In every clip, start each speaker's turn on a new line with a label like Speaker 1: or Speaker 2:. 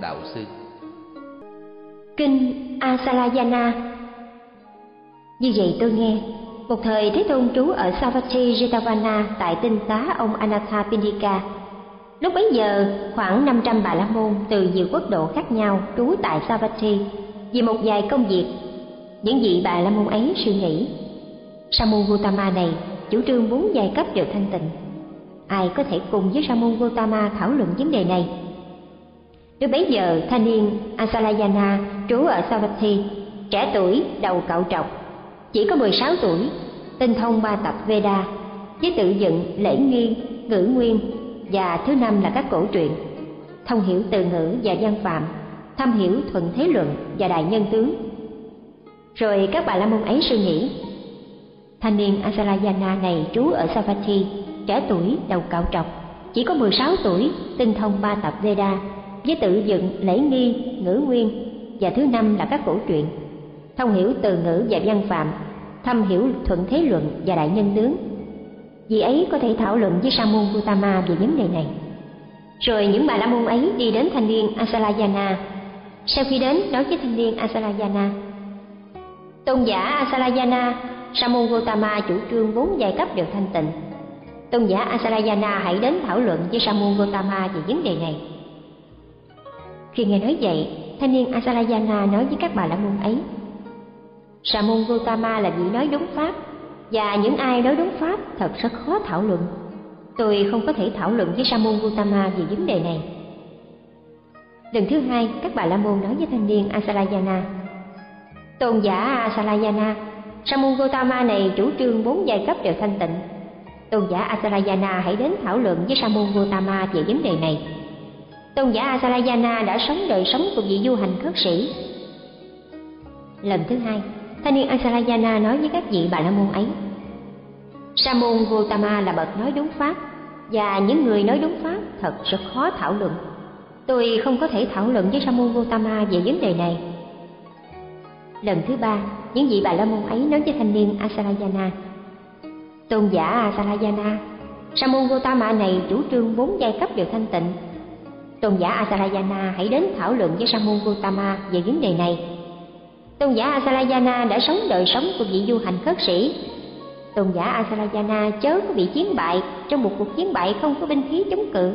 Speaker 1: đạo sư.
Speaker 2: Kinh Asalayana. Như vậy tôi nghe, một thời Thế Tôn trú ở Savatthi Jetavana tại tinh xá ông Anathapindika. Lúc bấy giờ, khoảng 500 Bà La Môn từ nhiều quốc độ khác nhau trú tại Savatthi. Vì một vài công việc, những vị Bà La Môn ấy suy nghĩ, Sa môn Gotama này chủ trương 4 giai cấp đều thanh tịnh. Ai có thể cùng với Sa môn Gotama thảo luận vấn đề này? Lúc bấy giờ, thanh niên Asalayana trú ở Savatthi, trẻ tuổi, đầu cạo trọc, chỉ có 16 tuổi, tinh thông 3 tập Veda, với tự dựng, lễ nghi, ngữ nguyên, và thứ 5 là các cổ truyện, thông hiểu từ ngữ và văn phạm, thâm hiểu thuận thế luận và đại nhân tướng. Rồi các Bà La Môn ấy suy nghĩ, thanh niên Asalayana này trú ở Savatthi, trẻ tuổi, đầu cạo trọc, chỉ có 16 tuổi, tinh thông 3 tập Veda, với tự dựng, lễ nghi, ngữ nguyên, và thứ 5 là các cổ truyện, thông hiểu từ ngữ và văn phạm, thâm hiểu thuận thế luận và đại nhân tướng. Vì ấy có thể thảo luận với Sa môn Gotama về vấn đề này. Rồi những Bà La Môn ấy đi đến thanh niên Asalayana. Sau khi đến, nói với thanh niên Asalayana: Tôn giả Asalayana, Sa môn Gotama chủ trương 4 giai cấp đều thanh tịnh. Tôn giả Asalayana hãy đến thảo luận với Sa môn Gotama về vấn đề này. Khi nghe nói vậy, thanh niên Asalayana nói với các Bà La Môn ấy: Sa môn Gotama là vị nói đúng pháp, và những ai nói đúng pháp thật rất khó thảo luận. Tôi không có thể thảo luận với Sa môn Gotama về vấn đề này. Lần thứ 2, các Bà La Môn nói với thanh niên Asalayana: Tôn giả Asalayana, Sa môn Gotama này chủ trương 4 giai cấp đều thanh tịnh. Tôn giả Asalayana hãy đến thảo luận với Sa môn Gotama về vấn đề này. Tôn giả Asalayana đã sống đời sống của vị du hành khất sĩ. Lần thứ 2, thanh niên Asalayana nói với các vị Bà La Môn ấy: Sa môn Gotama là bậc nói đúng pháp, và những người nói đúng pháp thật rất khó thảo luận. Tôi không có thể thảo luận với Sa môn Gotama về vấn đề này. Lần thứ 3, những vị Bà La Môn ấy nói với thanh niên Asalayana: Tôn giả Asalayana, Sa môn Gotama này chủ trương 4 giai cấp đều thanh tịnh. Tôn giả Asalayana hãy đến thảo luận với Sa môn Gotama về vấn đề này. Tôn giả Asalayana đã sống đời sống của vị du hành khất sĩ. Tôn giả Asalayana chớ có bị chiến bại trong một cuộc chiến bại không có binh khí chống cự.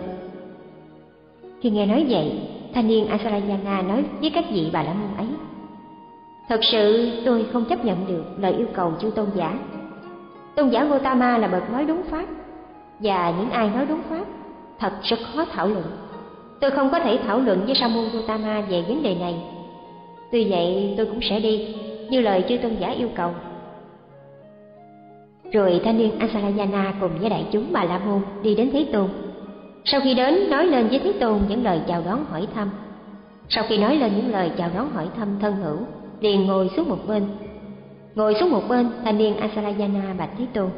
Speaker 2: Khi nghe nói vậy, thanh niên Asalayana nói với các vị Bà La Môn ấy: Thật sự tôi không chấp nhận được lời yêu cầu chư tôn giả. Tôn giả Gotama là bậc nói đúng pháp, và những ai nói đúng pháp thật rất khó thảo luận. Tôi không có thể thảo luận với Sa môn Gotama về vấn đề này. Tuy vậy tôi cũng sẽ đi như lời chư tôn giả yêu cầu. Rồi thanh niên Asalayana cùng với đại chúng Bà La Môn đi đến Thế Tôn. Sau khi đến, nói lên với Thế Tôn những lời chào đón hỏi thăm. Sau khi nói lên những lời chào đón hỏi thăm thân hữu, liền ngồi xuống một bên. Ngồi xuống một bên, thanh niên Asalayana bạch Thế Tôn: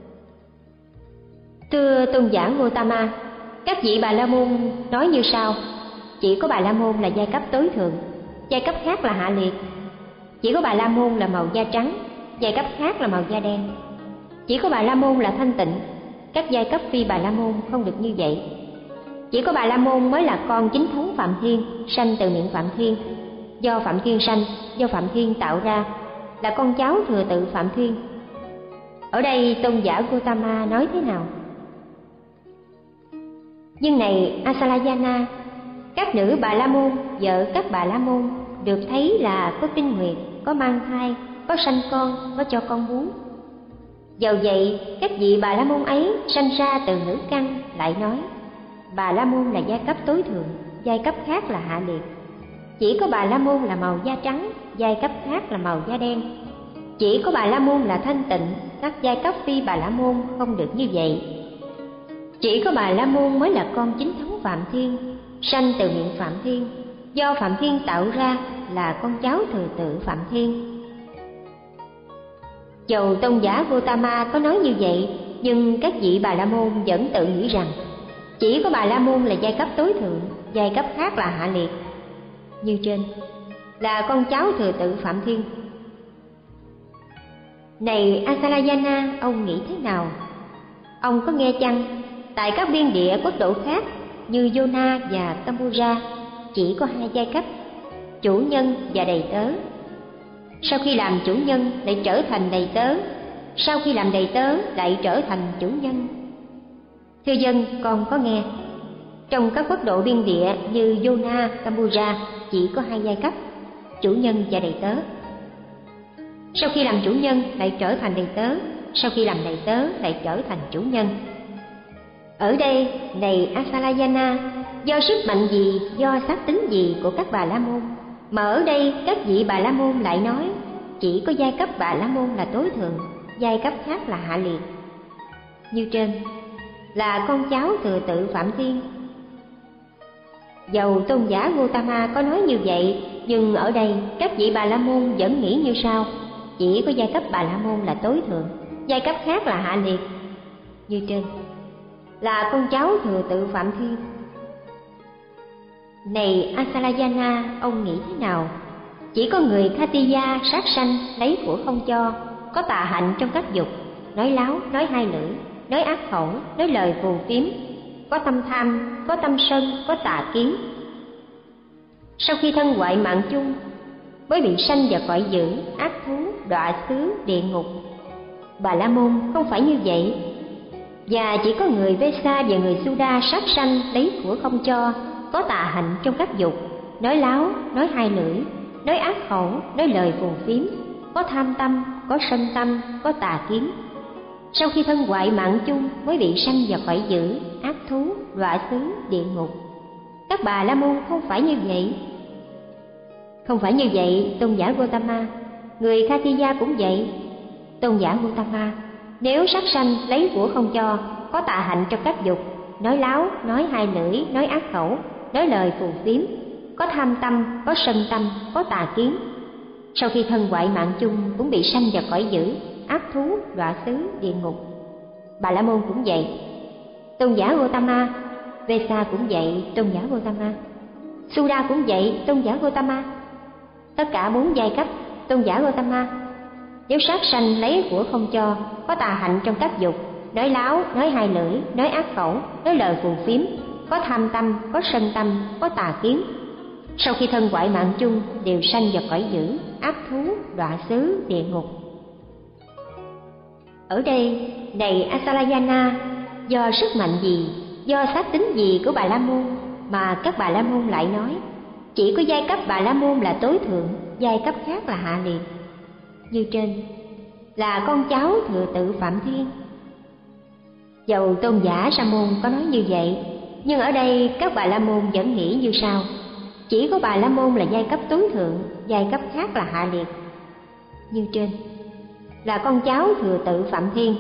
Speaker 2: Thưa tôn giả Gotama, các vị Bà La Môn nói như sau: chỉ có Bà La Môn là giai cấp tối thượng, giai cấp khác là hạ liệt. Chỉ có Bà La Môn là màu da trắng, giai cấp khác là màu da đen. Chỉ có Bà La Môn là thanh tịnh, các giai cấp phi Bà La Môn không được như vậy. Chỉ có Bà La Môn mới là con chính thống Phạm Thiên, sanh từ miệng Phạm Thiên, do Phạm Thiên sanh, do Phạm Thiên tạo ra, là con cháu thừa tự Phạm Thiên. Ở đây tôn giả Gotama nói thế nào? Nhưng này Asalayana, các nữ Bà La Môn, vợ các Bà La Môn được thấy là có kinh nguyệt, có mang thai, có sanh con, có cho con bú. Dầu vậy, các vị Bà La Môn ấy sanh ra từ nữ căn, lại nói Bà La Môn là giai cấp tối thượng, giai cấp khác là hạ liệt. Chỉ có Bà La Môn là màu da trắng, giai cấp khác là màu da đen. Chỉ có Bà La Môn là thanh tịnh, các giai cấp phi Bà La Môn không được như vậy. Chỉ có Bà La Môn mới là con chính thống Phạm Thiên, sanh từ miệng Phạm Thiên, do Phạm Thiên tạo ra, là con cháu thừa tự Phạm Thiên. Dầu tôn giả Gotama có nói như vậy, nhưng các vị Bà La Môn vẫn tự nghĩ rằng chỉ có Bà La Môn là giai cấp tối thượng, giai cấp khác là hạ liệt. Như trên, là con cháu thừa tự Phạm Thiên. Này Asalayana, ông nghĩ thế nào? Ông có nghe chăng, tại các biên địa quốc độ khác như Yona và Campuchia, chỉ có hai giai cấp, chủ nhân và đầy tớ. Sau khi làm chủ nhân lại trở thành đầy tớ, sau khi làm đầy tớ lại trở thành chủ nhân. Thưa dân, con có nghe, trong các quốc độ biên địa như Yona, Campuchia chỉ có hai giai cấp, chủ nhân và đầy tớ. Sau khi làm chủ nhân lại trở thành đầy tớ, sau khi làm đầy tớ lại trở thành chủ nhân. Ở đây, này Asalayana, do sức mạnh gì, do xác tính gì của các Bà La Môn, mà ở đây các vị Bà La Môn lại nói chỉ có giai cấp Bà La Môn là tối thượng, giai cấp khác là hạ liệt. Như trên, là con cháu thừa tự Phạm Thiên. Dầu tôn giả Gautama có nói như vậy, nhưng ở đây các vị Bà La Môn vẫn nghĩ như sau: chỉ có giai cấp Bà La Môn là tối thượng, giai cấp khác là hạ liệt. Như trên, là con cháu thừa tự Phạm Thiên. Này Asalayana, ông nghĩ thế nào? Chỉ có người Khatiya sát sanh lấy của không cho, có tà hạnh trong các dục, nói láo, nói hai lưỡi, nói ác khẩu, nói lời phù phiếm, có tâm tham, có tâm sân, có tà kiến. Sau khi thân hoại mạng chung, mới bị sanh vào cõi dữ, ác thú, đọa xứ, địa ngục. Bà La Môn không phải như vậy. Và chỉ có người Vesa và người Suda sát sanh lấy của không cho, có tà hạnh trong các dục, nói láo, nói hai lưỡi, nói ác khẩu, nói lời phù phiếm, có tham tâm, có sân tâm, có tà kiến. Sau khi thân hoại mạng chung mới bị sanh vào cõi dữ, ác thú, đọa xứ, địa ngục. Các Bà La Môn không phải như vậy. Không phải như vậy, tôn giả Gautama. Người Khatiya cũng vậy. Tôn giả Gautama, nếu sát sanh lấy của không cho, có tà hạnh trong các dục, nói láo, nói hai lưỡi, nói ác khẩu, nói lời phù phiếm, có tham tâm, có sân tâm, có tà kiến. Sau khi thân hoại mạng chung cũng bị sanh vào cõi dữ, ác thú, đọa xứ, địa ngục. Bà La Môn cũng vậy. Tôn giả Gautama. Vesa cũng vậy, tôn giả Gautama. Suda cũng vậy, tôn giả Gautama. Tất cả bốn giai cấp, tôn giả Gautama. Nếu sát sanh lấy của không cho, có tà hạnh trong các dục, nói láo, nói hai lưỡi, nói ác khẩu, nói lời phù phiếm, có tham tâm, có sân tâm, có tà kiến. Sau khi thân hoại mạng chung đều sanh vào cõi dữ, ác thú, đọa xứ, địa ngục. Ở đây, này Asalayana, do sức mạnh gì, do xác tính gì của Bà La Môn mà các Bà La Môn lại nói chỉ có giai cấp Bà La Môn là tối thượng, giai cấp khác là hạ liệt. Như trên, là con cháu thừa tự Phạm Thiên. Dầu tôn giả Sa Môn có nói như vậy, nhưng ở đây các Bà La Môn vẫn nghĩ như sau: chỉ có Bà La Môn là giai cấp tối thượng, giai cấp khác là hạ liệt. Như trên, là con cháu thừa tự Phạm Thiên.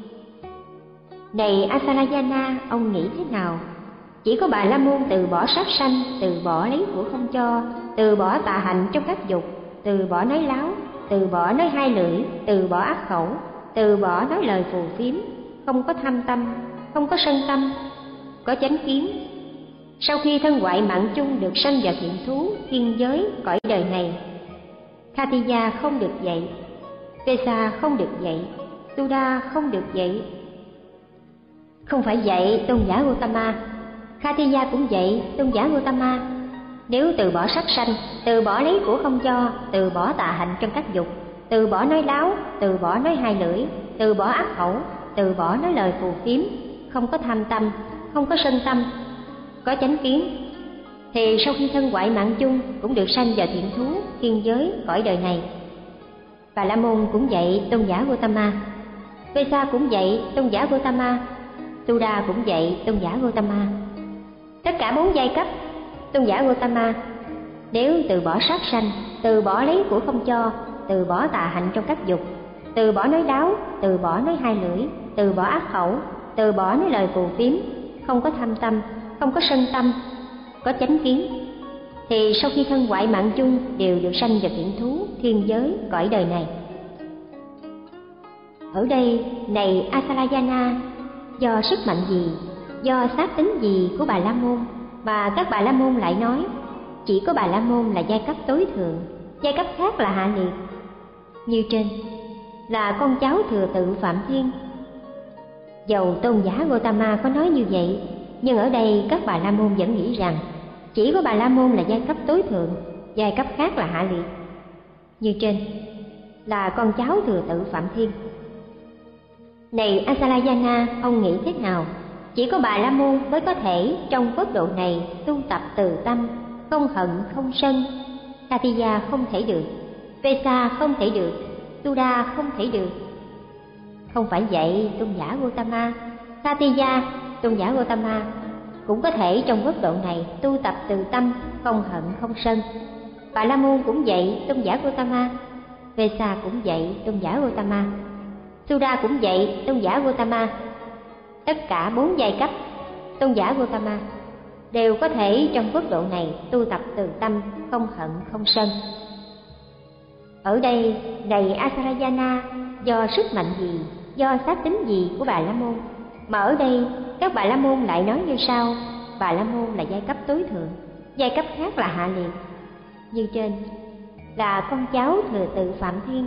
Speaker 2: Này Asalayana, ông nghĩ thế nào? Chỉ có Bà La Môn từ bỏ sát sanh, từ bỏ lấy của không cho, từ bỏ tà hạnh trong các dục, từ bỏ nói láo, từ bỏ nói hai lưỡi, từ bỏ ác khẩu, từ bỏ nói lời phù phiếm, không có tham tâm, không có sân tâm, có chánh kiến. Sau khi thân hoại mạng chung được sanh vào thiện thú, thiên giới, cõi đời này. Khatiya không được vậy, Vesa không được vậy, Suda không được vậy. Không phải vậy, tôn giả Gautama. Khatiya cũng vậy, tôn giả Gautama. Nếu từ bỏ sát sanh, từ bỏ lấy của không cho, từ bỏ tà hạnh trong các dục, từ bỏ nói láo, từ bỏ nói hai lưỡi, từ bỏ ác khẩu, từ bỏ nói lời phù phiếm, không có tham tâm, không có sân tâm, có chánh kiến, thì sau khi thân hoại mạng chung cũng được sanh vào thiện thú, thiên giới, cõi đời này. Bà La Môn cũng vậy, tôn giả Gautama. Vesa cũng vậy, tôn giả Gautama. Suda cũng vậy, tôn giả Gautama. Tất cả bốn giai cấp, tôn giả Gautama. Nếu từ bỏ sát sanh, từ bỏ lấy của không cho, từ bỏ tà hạnh trong các dục, từ bỏ nói láo, từ bỏ nói hai lưỡi, từ bỏ ác khẩu, từ bỏ nói lời phù phiếm, không có tham tâm, không có sân tâm, có chánh kiến, thì sau khi thân hoại mạng chung đều được sanh vào thiện thú, thiên giới, cõi đời này. Ở đây, này Asalayana, do sức mạnh gì, do xác tính gì của Bà La Môn mà các Bà La Môn lại nói chỉ có Bà La Môn là giai cấp tối thượng, giai cấp khác là hạ liệt. Như trên, là con cháu thừa tự Phạm Thiên. Dầu tôn giả Gautama có nói như vậy, nhưng ở đây các Bà La Môn vẫn nghĩ rằng chỉ có Bà La Môn là giai cấp tối thượng, giai cấp khác là hạ liệt. Như trên là con cháu thừa tự Phạm Thiên. Này Asalayana, ông nghĩ thế nào? Chỉ có Bà La Môn mới có thể trong quốc độ này tu tập từ tâm, không hận không sân. Katiya không thể được, Vesa không thể được, Tuda không thể được. Không phải vậy tôn giả Gotama, Katiya, tôn giả Gotama cũng có thể trong quốc độ này tu tập từ tâm, không hận không sân. Bà La Môn cũng vậy, tôn giả Gotama. Vesa cũng vậy, tôn giả Gotama. Suda cũng vậy, tôn giả Gotama. Tất cả 4 giai cấp tôn giả Gotama đều có thể trong quốc độ này tu tập từ tâm, không hận không sân. Ở đây này Asarayana, do sức mạnh gì, do sát tính gì của Bà La Môn mà ở đây các Bà La Môn lại nói như sau: Bà La Môn là giai cấp tối thượng, giai cấp khác là hạ liệt. Như trên là con cháu thừa tự Phạm Thiên.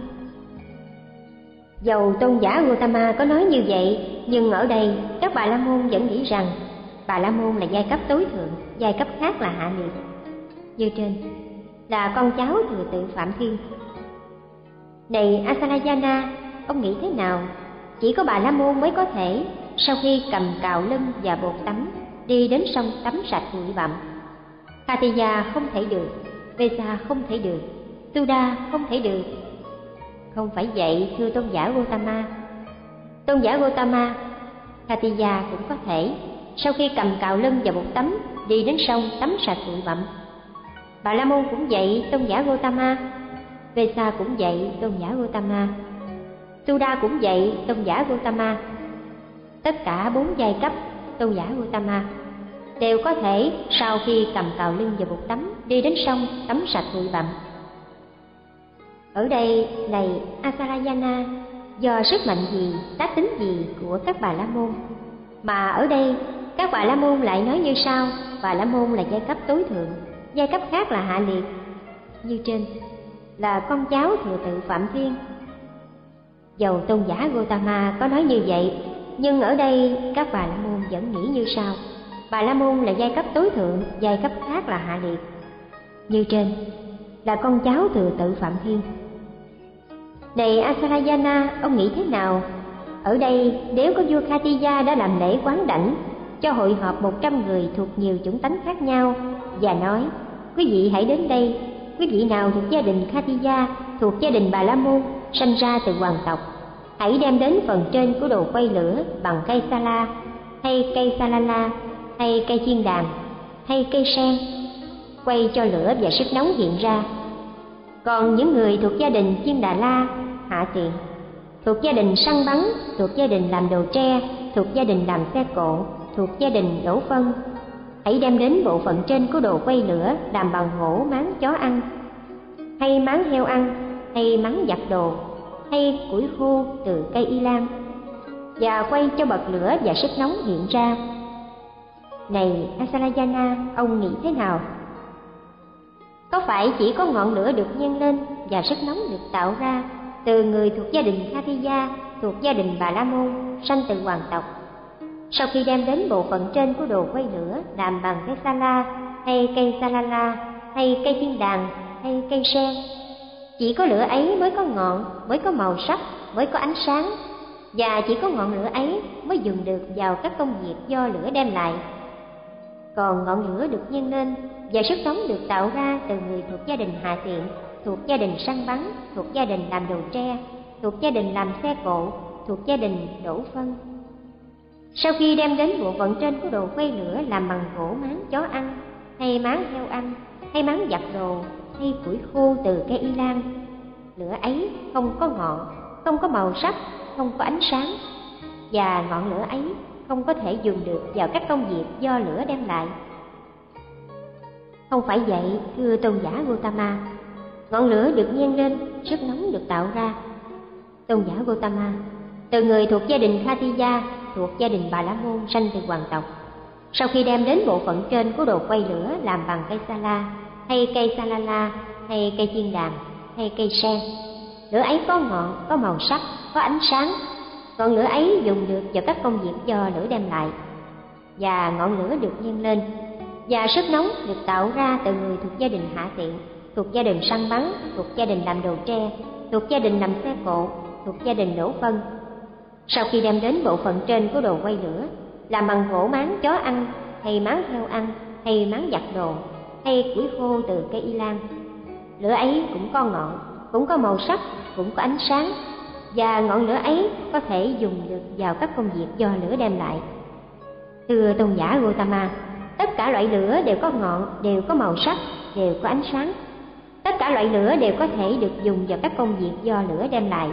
Speaker 2: Dầu tôn giả Gotama có nói như vậy, nhưng ở đây các Bà La Môn vẫn nghĩ rằng Bà La Môn là giai cấp tối thượng, giai cấp khác là hạ liệt. Như trên là con cháu thừa tự Phạm Thiên. Này Asalayana, ông nghĩ thế nào? Chỉ có Bà La Môn mới có thể sau khi cầm cào lưng và bột tắm đi đến sông tắm sạch bụi bặm. Katiya không thể được, Vesa không thể được, Tuda không thể được. Không phải vậy thưa tôn giả Gotama. Tôn giả Gotama, Katiya cũng có thể sau khi cầm cào lưng và bột tắm đi đến sông tắm sạch bụi bặm. Bà La Môn cũng vậy tôn giả Gotama. Vesa cũng vậy tôn giả Gotama. Tuda cũng vậy tôn giả Gotama. Tất cả 4 giai cấp tôn giả Gotama đều có thể sau khi cầm cào lưng và bột tắm đi đến sông tắm sạch bụi bặm. Ở đây này Asarayana, do sức mạnh gì, tác tính gì của các Bà La Môn mà ở đây các Bà La Môn lại nói như sau: Bà La Môn là giai cấp tối thượng, giai cấp khác là hạ liệt. Như trên là con cháu thừa tự Phạm Thiên. Dầu tôn giả Gotama có nói như vậy, nhưng ở đây các Bà La Môn vẫn nghĩ như sau: Bà La Môn là giai cấp tối thượng, giai cấp khác là hạ liệt. Như trên là con cháu thừa tự Phạm Thiên. Này Asalayana, ông nghĩ thế nào? Ở đây nếu có vua Katiya đã làm lễ quán đảnh cho hội họp 100 người thuộc nhiều chủng tánh khác nhau và nói: quý vị hãy đến đây, quý vị nào thuộc gia đình Katiya, thuộc gia đình Bà La Môn, sanh ra từ hoàng tộc, hãy đem đến phần trên của đồ quay lửa bằng cây sala, hay cây salala, hay cây chiên đàn, hay cây sen, quay cho lửa và sức nóng hiện ra. Còn những người thuộc gia đình Chiên Đà La, hạ tiện, thuộc gia đình săn bắn, thuộc gia đình làm đồ tre, thuộc gia đình làm xe cộ, thuộc gia đình đổ phân, hãy đem đến bộ phận trên của đồ quay lửa làm bằng gỗ máng chó ăn, hay máng heo ăn, hay máng giặt đồ, hay củi khô từ cây y lan, và quay cho bật lửa và sức nóng hiện ra. Này Asalayana, ông nghĩ thế nào? Có phải chỉ có ngọn lửa được nhân lên và sức nóng được tạo ra từ người thuộc gia đình Katiya, thuộc gia đình Bà La Môn, sanh từ hoàng tộc, sau khi đem đến bộ phận trên của đồ quay lửa làm bằng cây sala, hay cây salala, hay cây chiên đàn, hay cây sen, chỉ có lửa ấy mới có ngọn, mới có màu sắc, mới có ánh sáng, và chỉ có ngọn lửa ấy mới dùng được vào các công việc do lửa đem lại. Còn ngọn lửa được nhân lên và sức nóng được tạo ra từ người thuộc gia đình hạ tiện, thuộc gia đình săn bắn, thuộc gia đình làm đồ tre, thuộc gia đình làm xe cộ, thuộc gia đình đổ phân. Sau khi đem đến bộ phận trên của đồ quay lửa làm bằng gỗ máng chó ăn, hay máng heo ăn, hay máng giặt đồ, hay củi khô từ cây y lan, lửa ấy không có ngọn, không có màu sắc, không có ánh sáng, và ngọn lửa ấy không có thể dùng được vào các công việc do lửa đem lại. Không phải vậy thưa tôn giả Gotama. Ngọn lửa được nhen lên, sức nóng được tạo ra. Tôn giả Gotama, từ người thuộc gia đình Katiya, thuộc gia đình Bà La Môn, sanh từ hoàng tộc, sau khi đem đến bộ phận trên của đồ quay lửa làm bằng cây sala, hay cây salala, hay cây chiên đàn, hay cây sen, lửa ấy có ngọn, có màu sắc, có ánh sáng. Ngọn lửa ấy dùng được vào các công việc do lửa đem lại, và ngọn lửa được nhân lên Và sức nóng được tạo ra từ người thuộc gia đình hạ tiện, thuộc gia đình săn bắn, thuộc gia đình làm đồ tre, thuộc gia đình làm xe cộ, thuộc gia đình nổ phân. Sau khi đem đến bộ phận trên của đồ quay lửa, làm bằng gỗ máng chó ăn, hay máng heo ăn, hay máng giặt đồ, hay củi khô từ cây y lan, lửa ấy cũng có ngọn, cũng có màu sắc, cũng có ánh sáng, và ngọn lửa ấy có thể dùng được vào các công việc do lửa đem lại. Thưa tôn giả Gautama, tất cả loại lửa đều có ngọn, đều có màu sắc, đều có ánh sáng. Tất cả loại lửa đều có thể được dùng vào các công việc do lửa đem lại.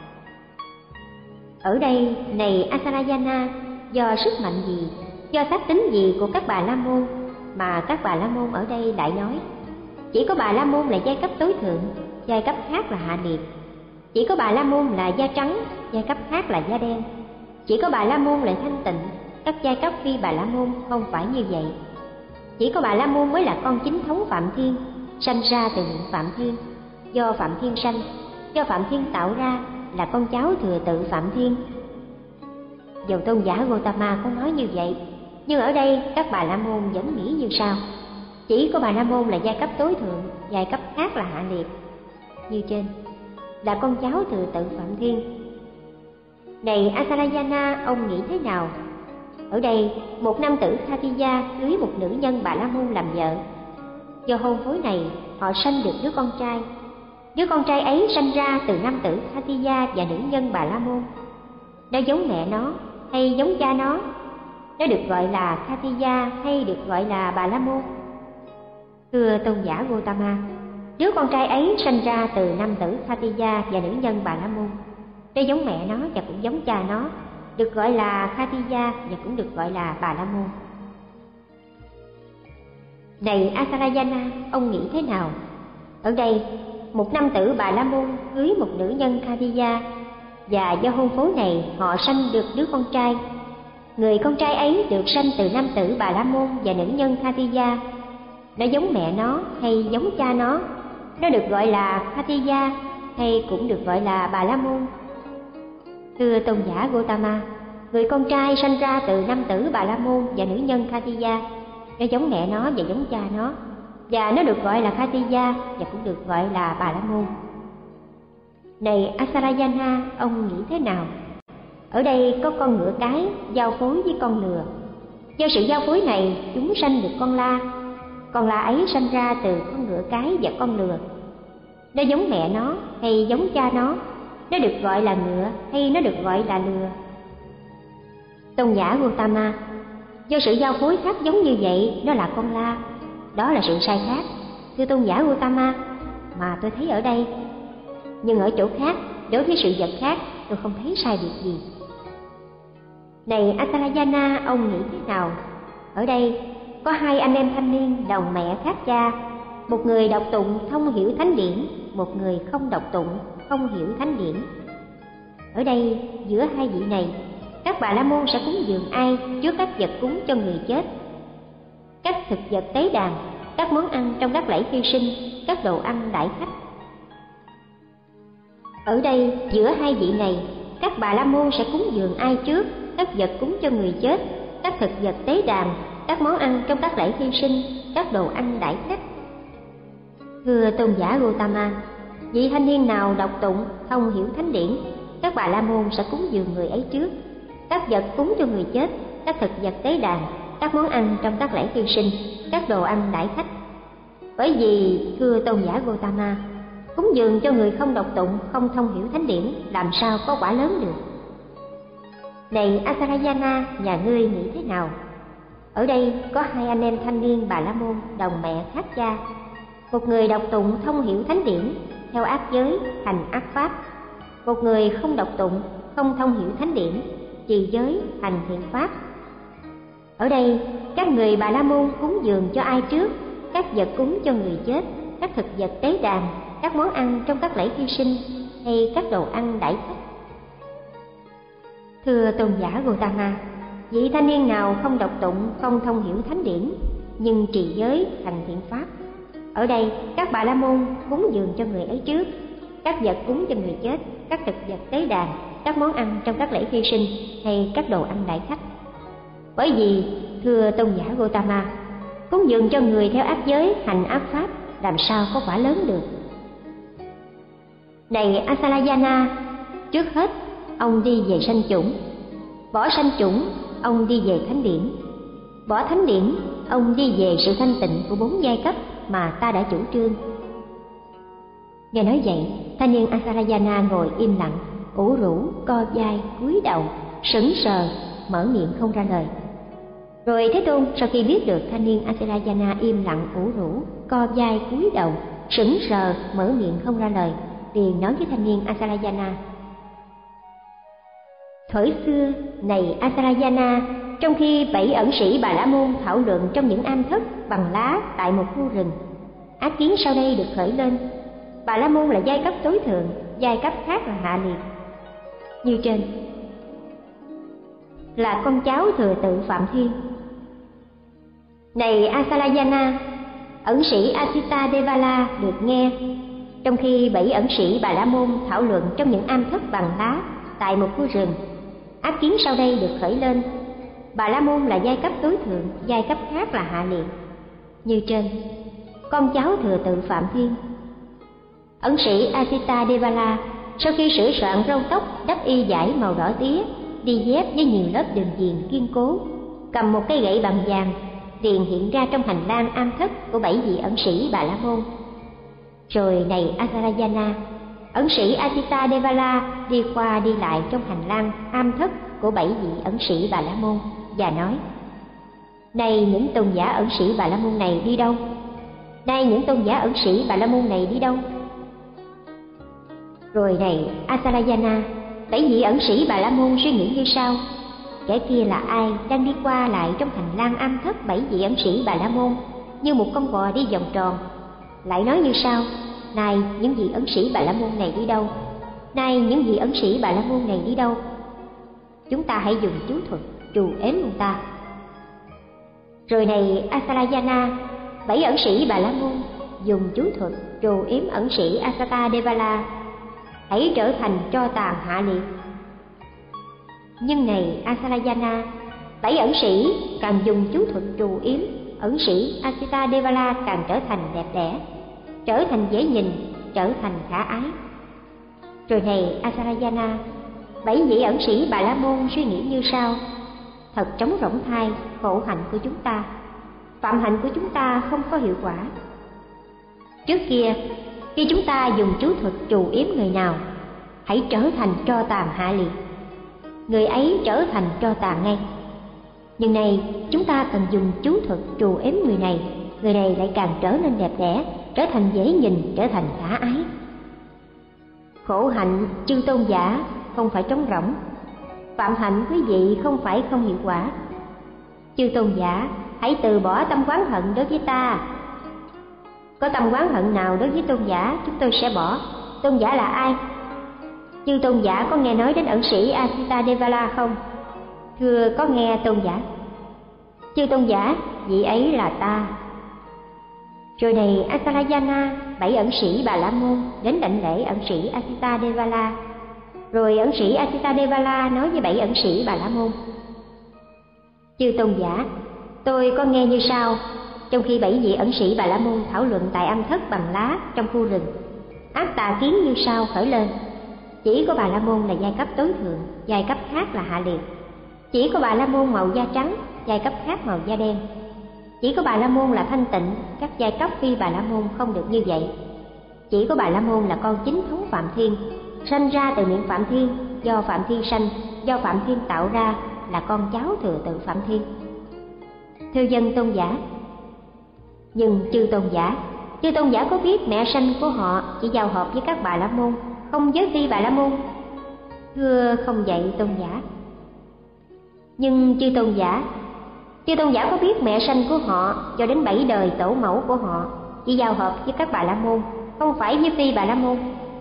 Speaker 2: Ở đây, này Asarayana, do sức mạnh gì, do tác tính gì của các Bà La Môn mà các Bà La Môn ở đây lại nói chỉ có Bà La Môn là giai cấp tối thượng, giai cấp khác là hạ liệt. Chỉ có Bà La Môn là da trắng, giai cấp khác là da đen. Chỉ có Bà La Môn là thanh tịnh, các giai cấp phi Bà La Môn không phải như vậy. Chỉ có Bà La Môn mới là con chính thống Phạm Thiên, sanh ra từ miệng Phạm Thiên, do Phạm Thiên sanh, do Phạm Thiên tạo ra, là con cháu thừa tự Phạm Thiên. Dầu tôn giả Gautama có nói như vậy, nhưng ở đây các Bà La Môn vẫn nghĩ như sau: chỉ có Bà La Môn là giai cấp tối thượng, giai cấp khác là hạ liệt. Như trên, là con cháu thừa tự Phạm Thiên. Này Asarayana, ông nghĩ thế nào? Ở đây, một nam tử Khatija cưới một nữ nhân Bà La Môn làm vợ. Do hôn phối này, họ sanh được đứa con trai. Đứa con trai ấy sanh ra từ nam tử Khatija và nữ nhân Bà La Môn. Nó giống mẹ nó hay giống cha nó? Nó được gọi là Khatija hay được gọi là Bà La Môn? Thưa tôn giả Gautama, đứa con trai ấy sanh ra từ nam tử Khatija và nữ nhân Bà La Môn. Nó giống mẹ nó và cũng giống cha nó, được gọi là Khatija và cũng được gọi là Bà La Môn. Này Asarayana, ông nghĩ thế nào? Ở đây, một nam tử Bà La Môn cưới một nữ nhân Khatija, và do hôn phối này họ sanh được đứa con trai. Người con trai ấy được sanh từ nam tử Bà La Môn và nữ nhân Khatija. Nó giống mẹ nó hay giống cha nó? Nó được gọi là Khatija hay cũng được gọi là Bà La Môn? Thưa tôn giả Gautama, người con trai sanh ra từ nam tử Bà La Môn và nữ nhân Khatija. Nó giống mẹ nó và giống cha nó, và nó được gọi là Khatija và cũng được gọi là Bà La Môn. Này Asarayana, ông nghĩ thế nào? Ở đây có con ngựa cái giao phối với con lừa. Do sự giao phối này, chúng sanh được con la. Con la ấy sanh ra từ con ngựa cái và con lừa. Nó giống mẹ nó hay giống cha nó? Nó được gọi là ngựa hay nó được gọi là lừa? Tôn giả Gautama, do sự giao phối khác giống như vậy, đó là con la. Đó là sự sai khác, thưa tôn giả Gautama, mà tôi thấy ở đây. Nhưng ở chỗ khác, đối với sự vật khác, tôi không thấy sai biệt gì. Này Asarayana, ông nghĩ thế nào? Ở đây, có hai anh em thanh niên đồng mẹ khác cha. Một người đọc tụng thông hiểu thánh điển, một người không đọc tụng không hiểu thánh điển. Ở đây, giữa hai vị này, các Bà La Môn sẽ cúng dường ai trước các vật cúng cho người chết? Các thực vật tế đàn, các món ăn trong các lễ hy sinh, các đồ ăn đãi khách. Ở đây, giữa hai vị này, các Bà La Môn sẽ cúng dường ai trước các vật cúng cho người chết, các thực vật tế đàn, các món ăn trong các lễ hy sinh, các đồ ăn đãi khách? Thưa tôn giả Gautama, vị thanh niên nào đọc tụng thông hiểu thánh điển, các Bà La Môn sẽ cúng dường người ấy trước các vật cúng cho người chết, các thực vật tế đàn, các món ăn trong các lễ hy sinh, các đồ ăn đãi khách. Bởi vì, thưa tôn giả Gautama, cúng dường cho người không đọc tụng, không thông hiểu thánh điển, làm sao có quả lớn được? Này Asarayana, nhà ngươi nghĩ thế nào? Ở đây có hai anh em thanh niên Bà La Môn đồng mẹ khác cha. Một người đọc tụng thông hiểu thánh điển, theo ác giới, hành ác pháp. Một người không đọc tụng, không thông hiểu thánh điển, trì giới, hành thiện pháp. Ở đây, các người Bà La Môn cúng dường cho ai trước các vật cúng cho người chết, các thực vật tế đàn, các món ăn trong các lễ hy sinh, hay các đồ ăn đãi khách? Thưa tôn giả Gautama, vị thanh niên nào không đọc tụng, không thông hiểu thánh điển, nhưng trì giới, hành thiện pháp? Ở đây, các Bà La Môn cúng dường cho người ấy trước các vật cúng cho người chết, các thực vật tế đàn, các món ăn trong các lễ hy sinh, hay các đồ ăn đãi khách. Bởi vì, thưa tôn giả Gautama, cúng dường cho người theo ác giới hành ác pháp làm sao có quả lớn được. Này Asalayana, trước hết ông đi về sanh chủng, bỏ sanh chủng ông đi về thánh điển, bỏ thánh điển ông đi về sự thanh tịnh của 4 giai cấp mà ta đã chủ trương. Nghe nói vậy, thanh niên Asalayana ngồi im lặng, ủ rũ, co vai, cúi đầu, sững sờ, mở miệng không ra lời. Rồi Thế Tôn sau khi biết được thanh niên Asalayana im lặng, ủ rũ, co vai, cúi đầu, sững sờ, mở miệng không ra lời, liền nói với thanh niên Asalayana: Thuở xưa, này Asalayana, trong khi 7 ẩn sĩ Bà La Môn thảo luận trong những am thất bằng lá tại một khu rừng, ác kiến sau đây được khởi lên. Bà La Môn là giai cấp tối thượng, giai cấp khác là hạ liệt. Như trên là con cháu thừa tự Phạm Thiên. Này Asalayana, ẩn sĩ Asita Devala được nghe, trong khi 7 ẩn sĩ Bà La Môn thảo luận trong những am thất bằng lá tại một khu rừng, ác kiến sau đây được khởi lên. Bà La Môn là giai cấp tối thượng, giai cấp khác là hạ liệt. Như trên, con cháu thừa tự Phạm Thiên. Ẩn sĩ Asita Devala sau khi sửa soạn râu tóc, đắp y vải màu đỏ tía, đi dép với nhiều lớp đường viền kiên cố, cầm một cây gậy bằng vàng, liền hiện ra trong hành lang am thất của 7 vị ẩn sĩ Bà La Môn. Rồi này Asalayana, ẩn sĩ Asita Devala đi qua đi lại trong hành lang am thất của 7 vị ẩn sĩ Bà La Môn và nói: Này những tôn giả ẩn sĩ Bà La Môn này đi đâu? Này những tôn giả ẩn sĩ Bà La Môn này đi đâu? Rồi này Asalayana, 7 vị ẩn sĩ Bà La Môn suy nghĩ như sau: Kẻ kia là ai đang đi qua lại trong hành lang am thất 7 vị ẩn sĩ Bà La Môn như một con bò đi vòng tròn, lại nói như sau: Này những vị ẩn sĩ Bà La Môn này đi đâu? Này những vị ẩn sĩ Bà La Môn này đi đâu? Chúng ta hãy dùng chú thuật trù ếm ông ta. Rồi này Asalayana, 7 ẩn sĩ Bà La Môn dùng chú thuật trù yếm ẩn sĩ Asata Devala, hãy trở thành tro tàn hạ liệt. Nhưng này Asalayana, 7 ẩn sĩ càng dùng chú thuật trù yếm ẩn sĩ Asita Devala càng trở thành đẹp đẽ, trở thành dễ nhìn, trở thành khả ái. Rồi này Asalayana, 7 vị ẩn sĩ Bà La Môn suy nghĩ như sau: Thật trống rỗng thai, khổ hạnh của chúng ta, phạm hạnh của chúng ta không có hiệu quả. Trước kia, khi chúng ta dùng chú thuật trù yếm người nào, hãy trở thành tro tàn hạ liệt, người ấy trở thành tro tàn ngay. Nhưng nay chúng ta cần dùng chú thuật trù yếm người này lại càng trở nên đẹp đẽ, trở thành dễ nhìn, trở thành khả ái. Khổ hạnh chư tôn giả không phải trống rỗng, phạm hạnh quý vị không phải không hiệu quả. Chư tôn giả hãy từ bỏ tâm oán hận đối với ta. Có tâm oán hận nào đối với tôn giả chúng tôi sẽ bỏ. Tôn giả là ai? Chư tôn giả có nghe nói đến ẩn sĩ Asita Devala không? Thưa có nghe tôn giả. Chư tôn giả, vị ấy là ta. Rồi này Asalayana, 7 ẩn sĩ Bà La Môn đến đảnh lễ ẩn sĩ Asita Devala. Rồi ẩn sĩ Asita Devala nói với 7 ẩn sĩ Bà La Môn: Chư tôn giả, tôi có nghe như sau: Trong khi 7 vị ẩn sĩ Bà La Môn thảo luận tại am thất bằng lá trong khu rừng, ác tà kiến như sau khởi lên. Chỉ có Bà La Môn là giai cấp tối thượng, giai cấp khác là hạ liệt. Chỉ có Bà La Môn màu da trắng, giai cấp khác màu da đen. Chỉ có Bà La Môn là thanh tịnh, các giai cấp phi Bà La Môn không được như vậy. Chỉ có Bà La Môn là con chính thống Phạm Thiên, sanh ra từ miệng Phạm Thiên, do Phạm Thiên sanh, do Phạm Thiên tạo ra, là con cháu thừa tự Phạm Thiên. Thưa dân tôn giả, nhưng chư tôn giả có biết mẹ sanh của họ chỉ giao hợp với các Bà La Môn, không với phi Bà La Môn? Thưa không vậy tôn giả. Nhưng chư tôn giả có biết mẹ sanh của họ cho đến 7 đời tổ mẫu của họ chỉ giao hợp với các Bà La Môn, không phải với phi Bà La Môn?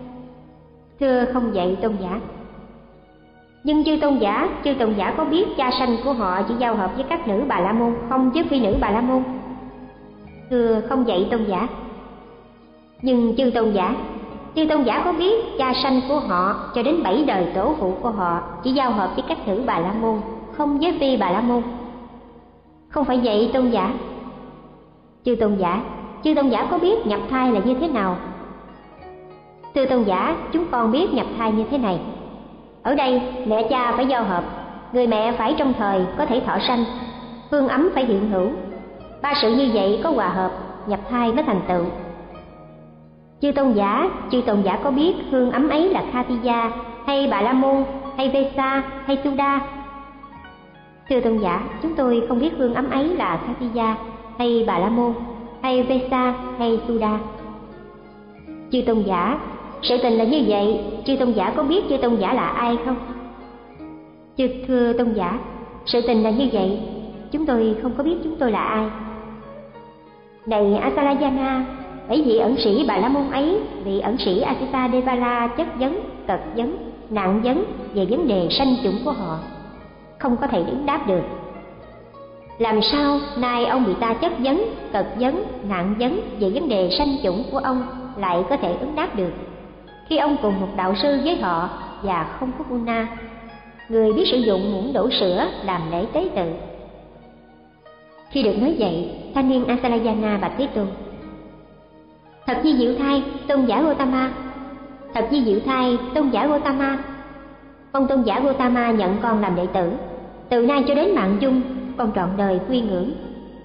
Speaker 2: Thưa không vậy tôn giả. Nhưng chư tôn giả có biết cha sanh của họ chỉ giao hợp với các nữ Bà La Môn, không với phi nữ Bà La Môn? Thưa không vậy tôn giả. Nhưng chư tôn giả có biết cha sanh của họ cho đến 7 đời tổ phụ của họ chỉ giao hợp với các nữ Bà La Môn, không với phi Bà La Môn? Không phải vậy tôn giả. Chư tôn giả có biết nhập thai là như thế nào? Thưa tôn giả, chúng con biết nhập thai như thế này. Ở đây mẹ cha phải giao hợp, người mẹ phải trong thời có thể thọ sanh, hương ấm phải hiện hữu. Ba sự như vậy có hòa hợp, nhập thai mới thành tựu. Chư tôn giả có biết hương ấm ấy là Khatiya hay Bà La Môn hay Vesa hay Suda? Thưa tôn giả, chúng tôi không biết hương ấm ấy là Khatiya hay Bà La Môn hay Vesa hay Suda. Chư tôn giả, sự tình là như vậy, chư tôn giả có biết chư tôn giả là ai không? Thưa tôn giả, sự tình là như vậy, chúng tôi không có biết chúng tôi là ai. Này Asalayana, bởi vì ẩn sĩ Bà La Môn ấy, vị ẩn sĩ Asita Devala chất vấn, tật vấn, nặng vấn về vấn đề sanh chủng của họ, không có thể ứng đáp được. Làm sao nay ông bị ta chất vấn, tật vấn, nặng vấn về vấn đề sanh chủng của ông lại có thể ứng đáp được, khi ông cùng một đạo sư với họ và không có guna, người biết sử dụng muỗng đổ sữa làm lễ tế tự? Khi được nói vậy, thanh niên Asalayana bạch Thế Tôn: Thật di diệu thay, tôn giả Gotama. Thật di diệu thay, tôn giả Gotama. Mong tôn giả Gotama nhận con làm đệ tử. Từ nay cho đến mạng chung, con trọn đời quy ngưỡng.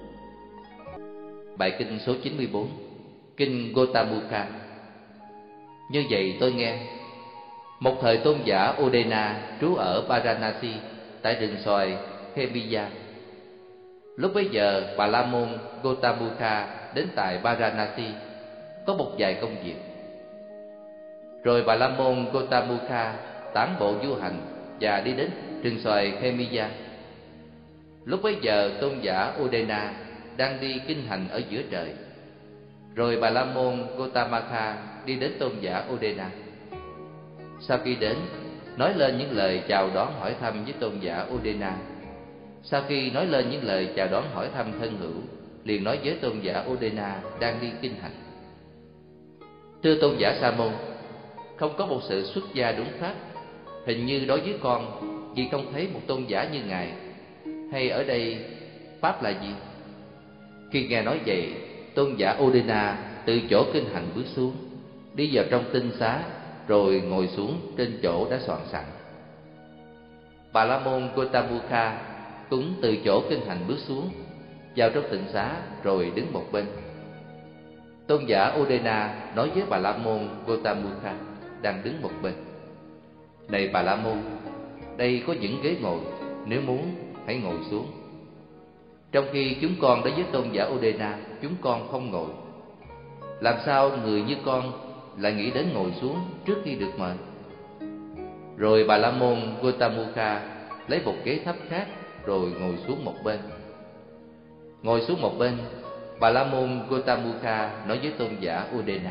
Speaker 1: Bài kinh số 94, kinh Gotamukha. Như vậy tôi nghe, một thời tôn giả Udena trú ở Varanasi tại rừng xoài Khemiya. Lúc bấy giờ Bà La Môn Gotamukha đến tại Varanasi có một vài công việc. Rồi Bà La Môn Gotamukha tản bộ du hành và đi đến rừng xoài Khemiya. Lúc bấy giờ tôn giả Udena đang đi kinh hành ở giữa trời. Rồi Bà La Môn Gotamukha đi đến tôn giả Udena. Sau khi đến, nói lên những lời chào đón hỏi thăm với tôn giả Udena. Sau khi nói lên những lời chào đón hỏi thăm thân hữu, liền nói với tôn giả Udena đang đi kinh hành: Thưa tôn giả Sa Môn, không có một sự xuất gia đúng pháp. Hình như đối với con, vì không thấy một tôn giả như ngài. Hay ở đây pháp là gì? Khi nghe nói vậy, tôn giả Udena từ chỗ kinh hành bước xuống, đi vào trong tinh xá, rồi ngồi xuống trên chỗ đã soạn sẵn. Bà La Môn Gotamukha cũng từ chỗ kinh hành bước xuống, vào trong tịnh xá, rồi đứng một bên. Tôn giả Udena nói với Bà La Môn Gotamukha đang đứng một bên: Này Bà La Môn, đây có những ghế ngồi, nếu muốn hãy ngồi xuống. Trong khi chúng con đối với tôn giả Udena, chúng con không ngồi. Làm sao người như con lại nghĩ đến ngồi xuống trước khi được mời? Rồi Bà La Môn Gotamukha lấy một ghế thấp khác, rồi ngồi xuống một bên. Ngồi xuống một bên, Bà La Môn Gotamukha nói với tôn giả Udena: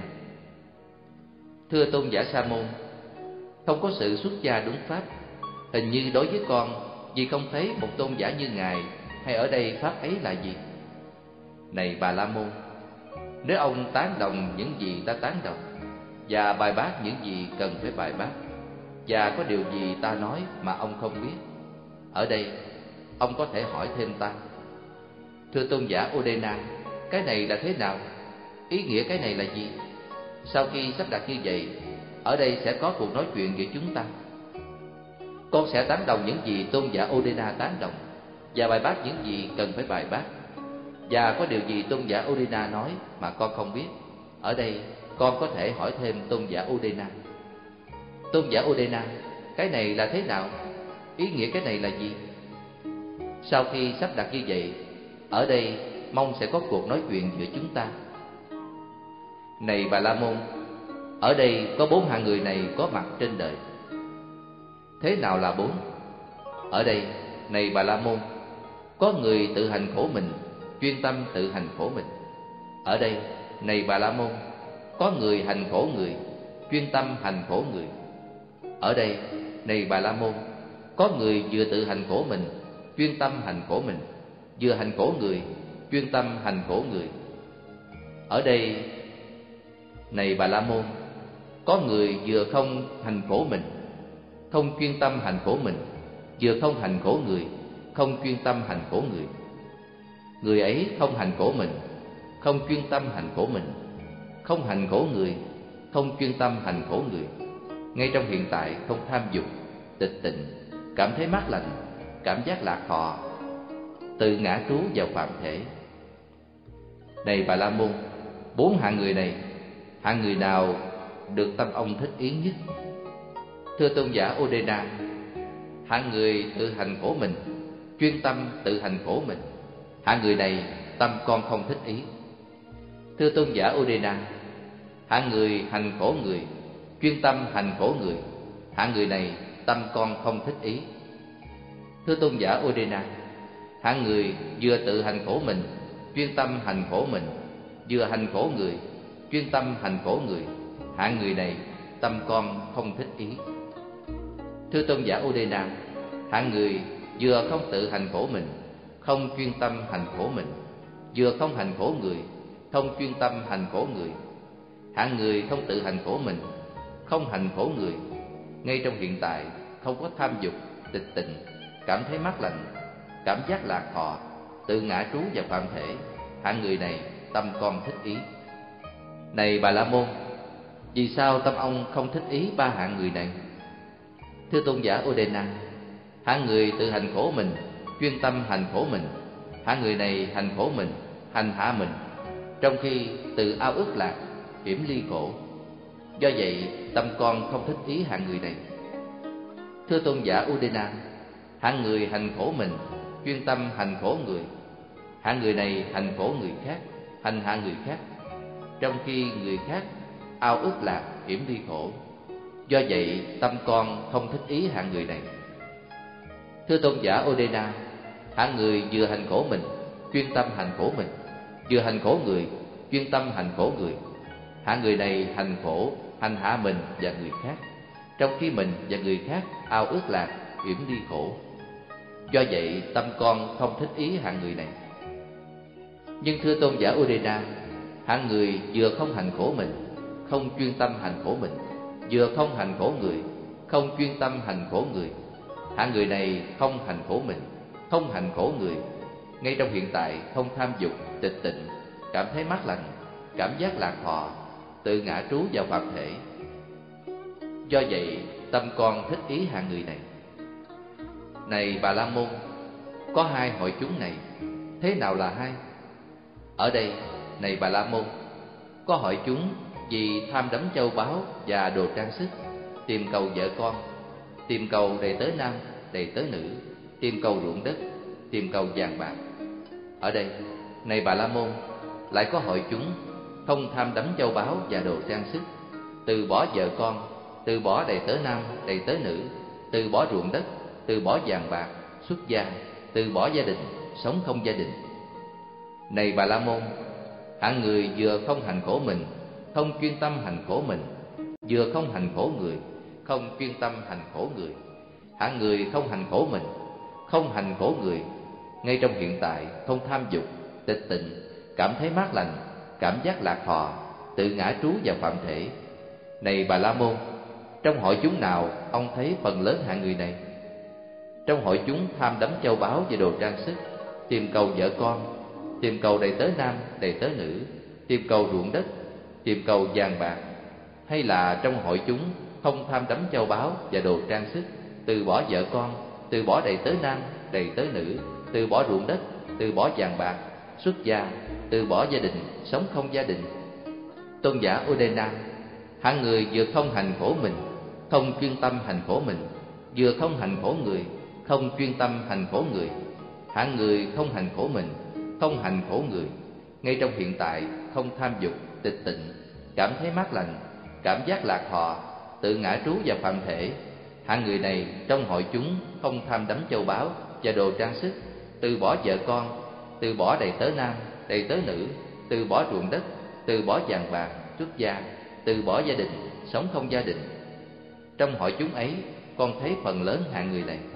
Speaker 1: Thưa tôn giả Sa Môn, không có sự xuất gia đúng pháp. Hình như đối với con, vì không thấy một tôn giả như ngài. Hay ở đây pháp ấy là gì? Này Bà La Môn, nếu ông tán đồng những gì ta tán đồng, và bài bác những gì cần phải bài bác, và có điều gì ta nói mà ông không biết, ở đây ông có thể hỏi thêm ta. Thưa tôn giả Udena, cái này là thế nào? Ý nghĩa cái này là gì? Sau khi sắp đặt như vậy, ở đây sẽ có cuộc nói chuyện giữa chúng ta. Con sẽ tán đồng những gì tôn giả Udena tán đồng, và bài bác những gì cần phải bài bác. Và có điều gì tôn giả Udena nói mà con không biết, ở đây con có thể hỏi thêm tôn giả Udena. Tôn giả Udena, cái này là thế nào? Ý nghĩa cái này là gì? Sau khi sắp đặt như vậy, ở đây mong sẽ có cuộc nói chuyện giữa chúng ta. Này Bà La Môn, ở đây có 4 hạng người này có mặt trên đời. Thế nào là 4? Ở đây, này Bà La Môn, có người tự hành khổ mình, chuyên tâm tự hành khổ mình. Ở đây, này Bà La Môn, có người hành khổ người, chuyên tâm hành khổ người. Ở đây, này Bà La Môn, có người vừa tự hành khổ mình, chuyên tâm hành khổ mình, vừa hành khổ người, chuyên tâm hành khổ người. Ở đây, này Bà La Môn, có người vừa không hành khổ mình, không chuyên tâm hành khổ mình, vừa không hành khổ người, không chuyên tâm hành khổ người. Người ấy không hành khổ mình, không chuyên tâm hành khổ mình, không hành khổ người, không chuyên tâm hành khổ người. Ngay trong hiện tại không tham dục, tịch tịnh, cảm thấy mát lành, cảm giác lạc thọ, tự ngã trú vào phạm thể. Này Bà La Môn, 4 hạng người này, hạng người nào được tâm ông thích ý nhất? Thưa tôn giả Odena, hạng người tự hành khổ mình, chuyên tâm tự hành khổ mình, hạng người này tâm con không thích ý. Thưa tôn giả Odena, hạng người hành khổ người, chuyên tâm hành khổ người, hạng người này tâm con không thích ý. Thưa tôn giả Odena, hạng người vừa tự hành khổ mình, chuyên tâm hành khổ mình, vừa hành khổ người, chuyên tâm hành khổ người, hạng người này tâm con không thích ý. Thưa tôn giả Odena, hạng người vừa không tự hành khổ mình, không chuyên tâm hành khổ mình, vừa không hành khổ người, không chuyên tâm hành khổ người, hạng người không tự hành khổ mình, không hành khổ người, ngay trong hiện tại không có tham dục, tịch tịnh, cảm thấy mát lành, cảm giác lạc thọ, tự ngã trú vào phạm thể, hạng người này tâm con thích ý. Này Bà La Môn, vì sao tâm ông không thích ý 3 hạng người này? Thưa tôn giả Odena, hạng người tự hành khổ mình, chuyên tâm hành khổ mình, hạng người này hành khổ mình, hành hạ mình, trong khi tự ao ước lạc, hiểm ly khổ. Do vậy tâm con không thích ý hạng người này. Thưa tôn giả Udena, hạng người hành khổ mình, chuyên tâm hành khổ người, hạng người này hành khổ người khác, hành hạ người khác, trong khi người khác ao ước lạc, hiểm ly khổ. Do vậy tâm con không thích ý hạng người này. Thưa tôn giả Odena, hạng người vừa hành khổ mình, chuyên tâm hành khổ mình, vừa hành khổ người, chuyên tâm hành khổ người, hạng người này hành khổ, hành hạ mình và người khác, trong khi mình và người khác ao ước lạc, hiểm ly khổ. Do vậy tâm con không thích ý hạng người này. Nhưng thưa tôn giả Odena, hạng người vừa không hành khổ mình, không chuyên tâm hành khổ mình, vừa không hành khổ người, không chuyên tâm hành khổ người, hạng người này không hành khổ mình, không hành khổ người, ngay trong hiện tại không tham dục, tịch tịnh, cảm thấy mát lành, cảm giác lạc thọ, tự ngã trú vào phạm thể. Do vậy tâm con thích ý hạng người này. Này Bà La Môn, có 2 hội chúng này, thế nào là 2? Ở đây, này Bà La Môn, có hội chúng vì tham đắm châu báu và đồ trang sức, tìm cầu vợ con, tìm cầu đầy tớ nam, đầy tớ nữ, tìm cầu ruộng đất, tìm cầu vàng bạc. Ở đây, này Bà La Môn, lại có hội chúng không tham đắm châu báu và đồ trang sức, từ bỏ vợ con, từ bỏ đầy tớ nam, đầy tớ nữ, từ bỏ ruộng đất, từ bỏ vàng bạc, xuất gia, từ bỏ gia đình, sống không gia đình. Này Bà La Môn, hạng người vừa không hành khổ mình, không chuyên tâm hành khổ mình, vừa không hành khổ người, không chuyên tâm hành khổ người, hạng người không hành khổ mình, không hành khổ người, ngay trong hiện tại không tham dục, tịch tịnh, cảm thấy mát lành, cảm giác lạc thọ, tự ngã trú vào phạm thể. Này Bà La Môn, trong hội chúng nào ông thấy phần lớn hạng người này? Trong hội chúng tham đắm châu báu và đồ trang sức, tìm cầu vợ con, tìm cầu đầy tớ nam, đầy tớ nữ, tìm cầu ruộng đất, tìm cầu vàng bạc, hay là trong hội chúng không tham đắm châu báu và đồ trang sức, từ bỏ vợ con, từ bỏ đầy tớ nam, đầy tớ nữ, từ bỏ ruộng đất, từ bỏ vàng bạc, xuất gia, từ bỏ gia đình, sống không gia đình? Tôn giả Odena, hạng người vừa không hành khổ mình, không chuyên tâm hành khổ mình, vừa không hành khổ người, không chuyên tâm hành khổ người, hạng người không hành khổ mình, không hành khổ người, ngay trong hiện tại không tham dục, tịch tịnh, cảm thấy mát lành, cảm giác lạc thọ, tự ngã trú vào phạm thể. Hạng người này trong hội chúng không tham đắm châu báu và đồ trang sức, từ bỏ vợ con, từ bỏ đầy tớ nam, đầy tớ nữ, từ bỏ ruộng đất, từ bỏ vàng bạc, xuất gia, từ bỏ gia đình, sống không gia đình. Trong hội chúng ấy, con thấy phần lớn hạng người này.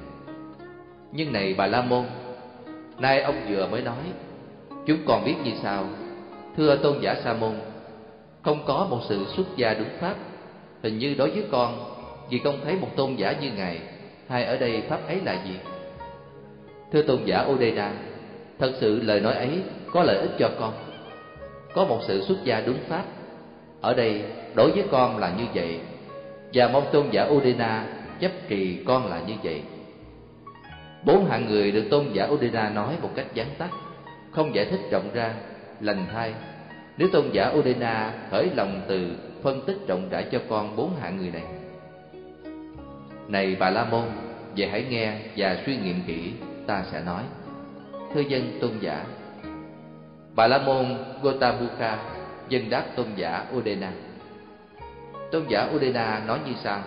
Speaker 1: Nhưng này Bà La Môn, nay ông vừa mới nói, chúng con biết như sau. Thưa tôn giả Sa Môn, không có một sự xuất gia đúng pháp. Hình như đối với con, vì con thấy một tôn giả như Ngài, hay ở đây pháp ấy là gì? Thưa tôn giả Odena, thật sự lời nói ấy có lợi ích cho con. có một sự xuất gia đúng pháp. Ở đây đối với con là như vậy, và mong tôn giả Udena chấp trì con là như vậy. 4 hạng người được tôn giả Udena nói một cách vắn tắt, không giải thích rộng ra. Lành thay, nếu tôn giả Udena khởi lòng từ phân tích rộng rãi cho con 4 hạng người này. Này Bà La Môn, vậy hãy nghe và suy nghiệm kỹ, ta sẽ nói. Thưa dân tôn giả. Bà La Môn Gotabukha dân đáp tôn giả Udena. Tôn giả Udena nói như sau: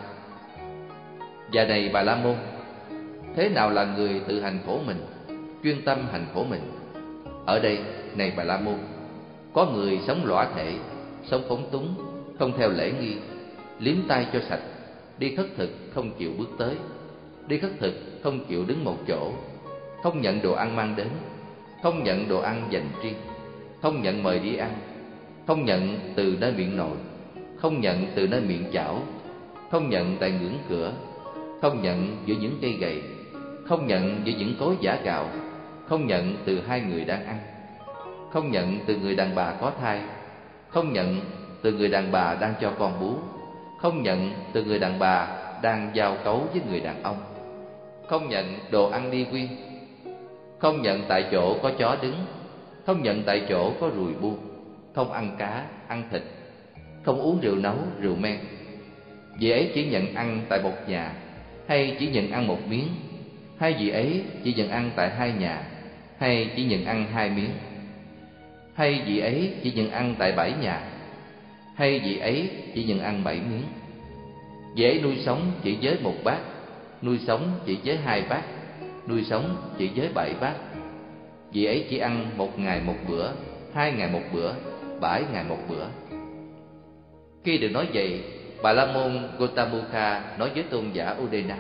Speaker 1: Và này Bà La Môn, thế nào là người tự hành khổ mình, chuyên tâm hành khổ mình? Ở đây, này Bà La Môn, có người sống lõa thể, sống phóng túng, không theo lễ nghi, liếm tay cho sạch, đi khất thực không chịu bước tới, đi khất thực không chịu đứng một chỗ, không nhận đồ ăn mang đến, không nhận đồ ăn dành riêng, không nhận mời đi ăn, không nhận từ nơi miệng nồi, không nhận từ nơi miệng chảo, không nhận tại ngưỡng cửa, không nhận giữa những cây gậy, không nhận giữa những cối giã gạo, không nhận từ 2 người đang ăn, không nhận từ người đàn bà có thai, không nhận từ người đàn bà đang cho con bú, không nhận từ người đàn bà đang giao cấu với người đàn ông, không nhận đồ ăn đi quyên, không nhận tại chỗ có chó đứng, không nhận tại chỗ có ruồi bu, không ăn cá, ăn thịt, không uống rượu nấu, rượu men. Vì ấy chỉ nhận ăn tại một nhà, hay chỉ nhận ăn một miếng, hay vì ấy chỉ nhận ăn tại 2 nhà, hay chỉ nhận ăn 2 miếng, hay vì ấy chỉ nhận ăn tại 7 nhà, hay vì ấy chỉ nhận ăn 7 miếng. Vì ấy nuôi sống chỉ với 1 bát, nuôi sống chỉ với 2 bát, nuôi sống chỉ với 7 bát. Vì ấy chỉ ăn 1 ngày 1 bữa, 2 ngày 1 bữa, 7 ngày 1 bữa. Khi được nói vậy, Bà La Môn Gotamukha nói với tôn giả Udena: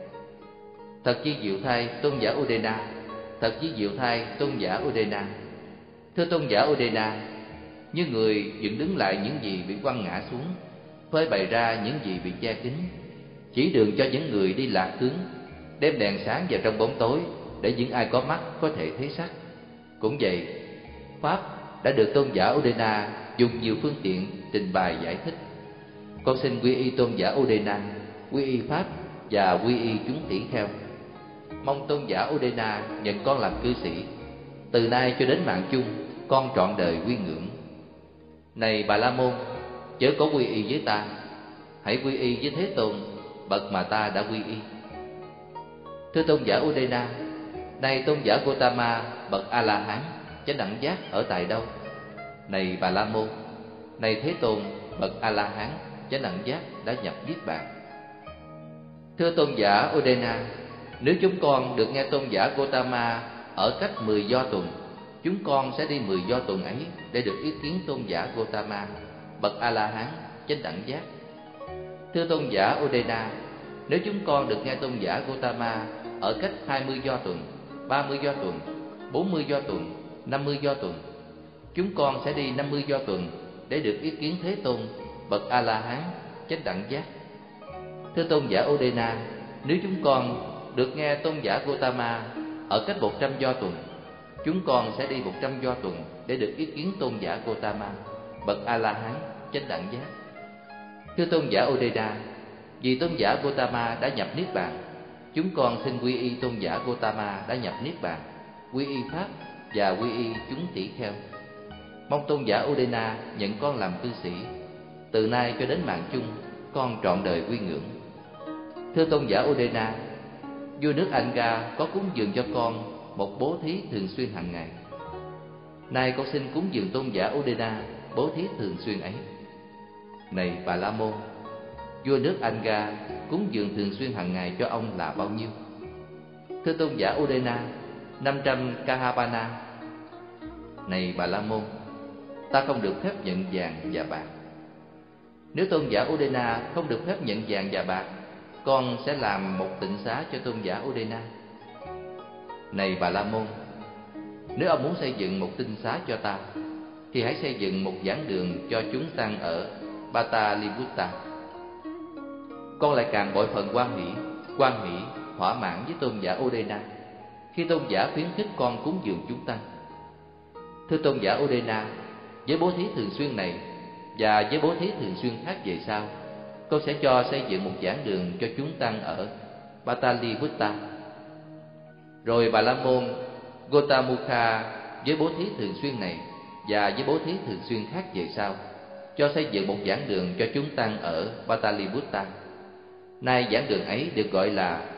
Speaker 1: Thật chi diệu thay tôn giả Udena, thật chi diệu thay tôn giả Udena. Thưa tôn giả Udena, như người dựng đứng lại những gì bị quăng ngã xuống, phơi bày ra những gì bị che kín, chỉ đường cho những người đi lạc hướng, đem đèn sáng vào trong bóng tối để những ai có mắt có thể thấy sắc. Cũng vậy, pháp đã được tôn giả Udena dùng nhiều phương tiện trình bày giải thích. Con xin quy y tôn giả Udena, quy y pháp và quy y chúng tỷ kheo. Mong tôn giả Udena nhận con làm cư sĩ. Từ nay cho đến mạng chung, con trọn đời quy ngưỡng. Này Bà La Môn, chớ có quy y với ta, hãy quy y với Thế Tôn, bậc mà ta đã quy y. Thưa tôn giả Udena, này tôn giả Gotama bậc A La Hán chánh đẳng giác ở tại đâu? Này Bà La Môn, này Thế Tôn bậc A La Hán chánh đẳng giác đã nhập niết bàn. Thưa tôn giả Udena, nếu chúng con được nghe tôn giả Gotama ở cách 10 do tuần, chúng con sẽ đi 10 do tuần ấy để được ý kiến tôn giả Gotama bậc A La Hán chánh đẳng giác. Thưa tôn giả Udena, nếu chúng con được nghe tôn giả Gotama ở cách 20 do tuần, 30 do tuần, 40 do tuần, 50 do tuần, chúng con sẽ đi 50 do tuần để được ý kiến Thế Tôn bậc A La Hán chánh đẳng giác. Thưa tôn giả Udena, nếu chúng con được nghe tôn giả Gotama ở cách 100 do tuần, chúng con sẽ đi 100 do tuần để được ý kiến tôn giả Gotama bậc A La Hán chánh đẳng giác. Thưa tôn giả Udena, vì tôn giả Gotama đã nhập niết bàn, chúng con xin quy y tôn giả Gotama đã nhập niết bàn, quy y pháp và quy y chúng tỷ kheo. Mong tôn giả Udena nhận con làm cư sĩ. Từ nay cho đến mạng chung, con trọn đời quy ngưỡng. Thưa tôn giả Udena, vua nước Anga có cúng dường cho con một bố thí thường xuyên hàng ngày. Nay con xin cúng dường tôn giả Udena bố thí thường xuyên ấy. Này Bà La Môn, vua nước Anga cúng dường thường xuyên hàng ngày cho ông là bao nhiêu? Thưa tôn giả Udena, 500 Kahabana. Này Bà La Môn, ta không được phép nhận vàng và bạc. Nếu tôn giả Udena không được phép nhận vàng và bạc, con sẽ làm một tịnh xá cho tôn giả Udena. Này Bà La Môn, nếu ông muốn xây dựng một tịnh xá cho ta, thì hãy xây dựng một giảng đường cho chúng tăng ở Pataliputta. Con lại càng bội phần quan hỷ, thỏa mãn với tôn giả Udena khi tôn giả khuyến khích con cúng dường chúng tăng. Thưa tôn giả Udena, với bố thí thường xuyên này và với bố thí thường xuyên khác về sau, con sẽ cho xây dựng một giảng đường cho chúng tăng ở Pataliputta. Rồi Bà La Môn Gotamukha với bố thí thường xuyên này và với bố thí thường xuyên khác về sau, cho xây dựng một giảng đường cho chúng tăng ở Pataliputta. Nay giảng đường ấy được gọi là